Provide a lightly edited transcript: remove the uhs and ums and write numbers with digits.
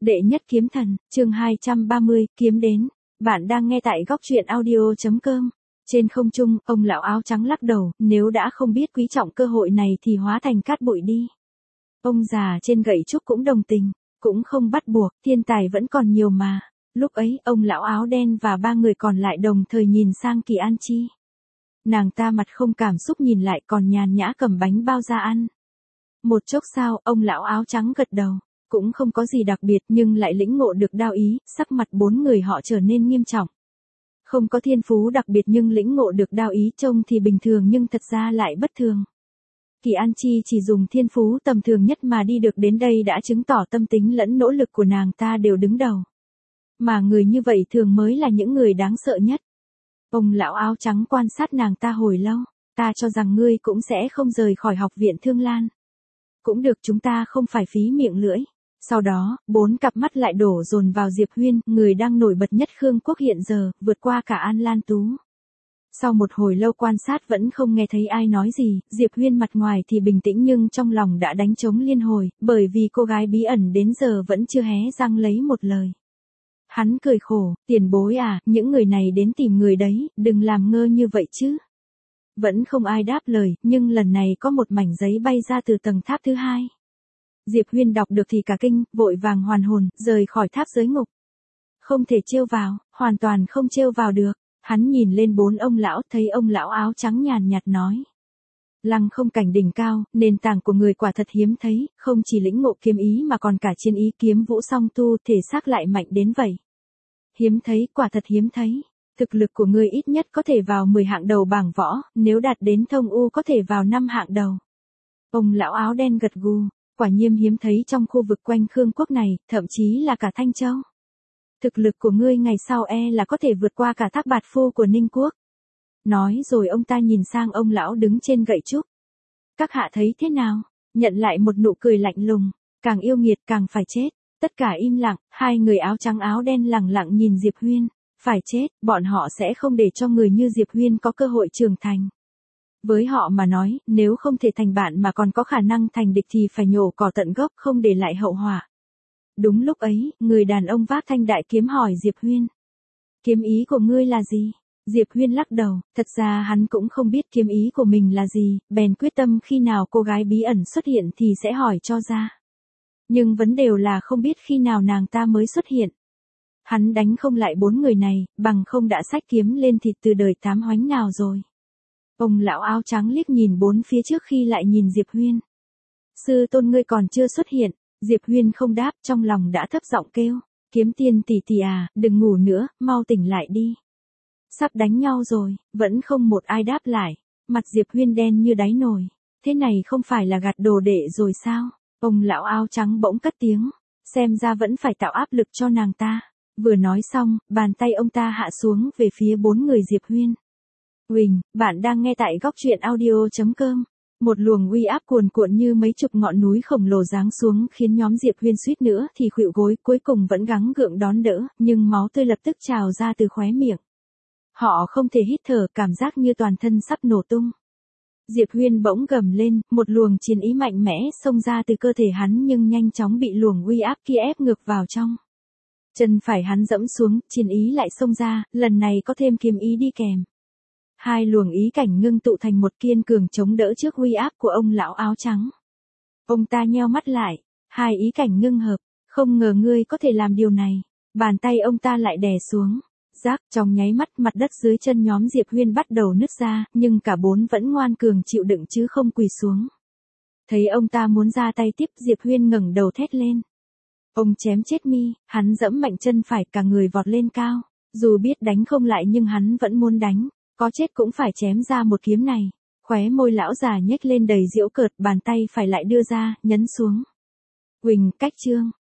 Đệ nhất kiếm thần, chương 230, kiếm đến. Bạn đang nghe tại góc truyện audio.com. Trên không trung, ông lão áo trắng lắc đầu, nếu đã không biết quý trọng cơ hội này thì hóa thành cát bụi đi. Ông già trên gậy trúc cũng đồng tình, cũng không bắt buộc, thiên tài vẫn còn nhiều mà. Lúc ấy, ông lão áo đen và ba người còn lại đồng thời nhìn sang Kỳ An Chi. Nàng ta mặt không cảm xúc nhìn lại còn nhàn nhã cầm bánh bao ra ăn. Một chốc sau, ông lão áo trắng gật đầu. Cũng không có gì đặc biệt nhưng lại lĩnh ngộ được đao ý, sắc mặt bốn người họ trở nên nghiêm trọng. Không có thiên phú đặc biệt nhưng lĩnh ngộ được đao ý trông thì bình thường nhưng thật ra lại bất thường. Kỳ An Chi chỉ dùng thiên phú tầm thường nhất mà đi được đến đây đã chứng tỏ tâm tính lẫn nỗ lực của nàng ta đều đứng đầu. Mà người như vậy thường mới là những người đáng sợ nhất. Ông lão áo trắng quan sát nàng ta hồi lâu, ta cho rằng ngươi cũng sẽ không rời khỏi học viện Thương Lan. Cũng được, chúng ta không phải phí miệng lưỡi. Sau đó, bốn cặp mắt lại đổ dồn vào Diệp Huyên, người đang nổi bật nhất Khương Quốc hiện giờ, vượt qua cả An Lan Tú. Sau một hồi lâu quan sát vẫn không nghe thấy ai nói gì, Diệp Huyên mặt ngoài thì bình tĩnh nhưng trong lòng đã đánh trống liên hồi, bởi vì cô gái bí ẩn đến giờ vẫn chưa hé răng lấy một lời. Hắn cười khổ, tiền bối à, những người này đến tìm người đấy, đừng làm ngơ như vậy chứ. Vẫn không ai đáp lời, nhưng lần này có một mảnh giấy bay ra từ tầng tháp thứ hai. Diệp Huyên đọc được thì cả kinh, vội vàng hoàn hồn, rời khỏi tháp giới ngục. Không thể trêu vào, hoàn toàn không trêu vào được. Hắn nhìn lên bốn ông lão, thấy ông lão áo trắng nhàn nhạt nói. Lăng không cảnh đỉnh cao, nền tảng của người quả thật hiếm thấy, không chỉ lĩnh ngộ kiếm ý mà còn cả chiến ý kiếm vũ song tu, thể xác lại mạnh đến vậy. Hiếm thấy, quả thật hiếm thấy. Thực lực của ngươi ít nhất có thể vào 10 hạng đầu bảng võ, nếu đạt đến thông u có thể vào 5 hạng đầu. Ông lão áo đen gật gù. Quả nhiên hiếm thấy trong khu vực quanh Khương Quốc này, thậm chí là cả Thanh Châu. Thực lực của ngươi ngày sau là có thể vượt qua cả Thác Bạt Phu của Ninh Quốc. Nói rồi ông ta nhìn sang ông lão đứng trên gậy trúc. Các hạ thấy thế nào? Nhận lại một nụ cười lạnh lùng, càng yêu nghiệt càng phải chết. Tất cả im lặng, hai người áo trắng áo đen lẳng lặng nhìn Diệp Huyên. Phải chết, bọn họ sẽ không để cho người như Diệp Huyên có cơ hội trưởng thành. Với họ mà nói, nếu không thể thành bạn mà còn có khả năng thành địch thì phải nhổ cỏ tận gốc, không để lại hậu họa. Đúng lúc ấy, người đàn ông vác thanh đại kiếm hỏi Diệp Huyên. Kiếm ý của ngươi là gì? Diệp Huyên lắc đầu, thật ra hắn cũng không biết kiếm ý của mình là gì, bèn quyết tâm khi nào cô gái bí ẩn xuất hiện thì sẽ hỏi cho ra. Nhưng vấn đề là không biết khi nào nàng ta mới xuất hiện. Hắn đánh không lại bốn người này, bằng không đã xách kiếm lên thịt từ đời tám hoánh nào rồi. Ông lão áo trắng liếc nhìn bốn phía trước khi lại nhìn Diệp Huyên. Sư tôn ngươi còn chưa xuất hiện, Diệp Huyên không đáp, trong lòng đã thấp giọng kêu. Kiếm tiên tỷ tỷ à, đừng ngủ nữa, mau tỉnh lại đi. Sắp đánh nhau rồi, vẫn không một ai đáp lại, mặt Diệp Huyên đen như đáy nồi. Thế này không phải là gạt đồ đệ rồi sao? Ông lão áo trắng bỗng cất tiếng, xem ra vẫn phải tạo áp lực cho nàng ta. Vừa nói xong, bàn tay ông ta hạ xuống về phía bốn người Diệp Huyên. Huỳnh, bạn đang nghe tại góc truyện audio.com. Một luồng uy áp cuồn cuộn như mấy chục ngọn núi khổng lồ giáng xuống khiến nhóm Diệp Huyên suýt nữa thì khuỵu gối, cuối cùng vẫn gắng gượng đón đỡ, nhưng máu tươi lập tức trào ra từ khóe miệng. Họ không thể hít thở, cảm giác như toàn thân sắp nổ tung. Diệp Huyên bỗng gầm lên, một luồng chiến ý mạnh mẽ xông ra từ cơ thể hắn nhưng nhanh chóng bị luồng uy áp kia ép ngược vào trong. Chân phải hắn dẫm xuống, chiến ý lại xông ra, lần này có thêm kiếm ý đi kèm. Hai luồng ý cảnh ngưng tụ thành một kiên cường chống đỡ trước uy áp của ông lão áo trắng. Ông ta nheo mắt lại, hai ý cảnh ngưng hợp, không ngờ ngươi có thể làm điều này. Bàn tay ông ta lại đè xuống, rác, trong nháy mắt mặt đất dưới chân nhóm Diệp Huyên bắt đầu nứt ra, nhưng cả bốn vẫn ngoan cường chịu đựng chứ không quỳ xuống. Thấy ông ta muốn ra tay tiếp, Diệp Huyên ngẩng đầu thét lên. Ông chém chết mi, hắn giẫm mạnh chân phải, cả người vọt lên cao. Dù biết đánh không lại nhưng hắn vẫn muốn đánh. Có chết cũng phải chém ra một kiếm này. Khóe môi lão già nhếch lên đầy giễu cợt, bàn tay phải lại đưa ra, nhấn xuống. Huỳnh, cách chương.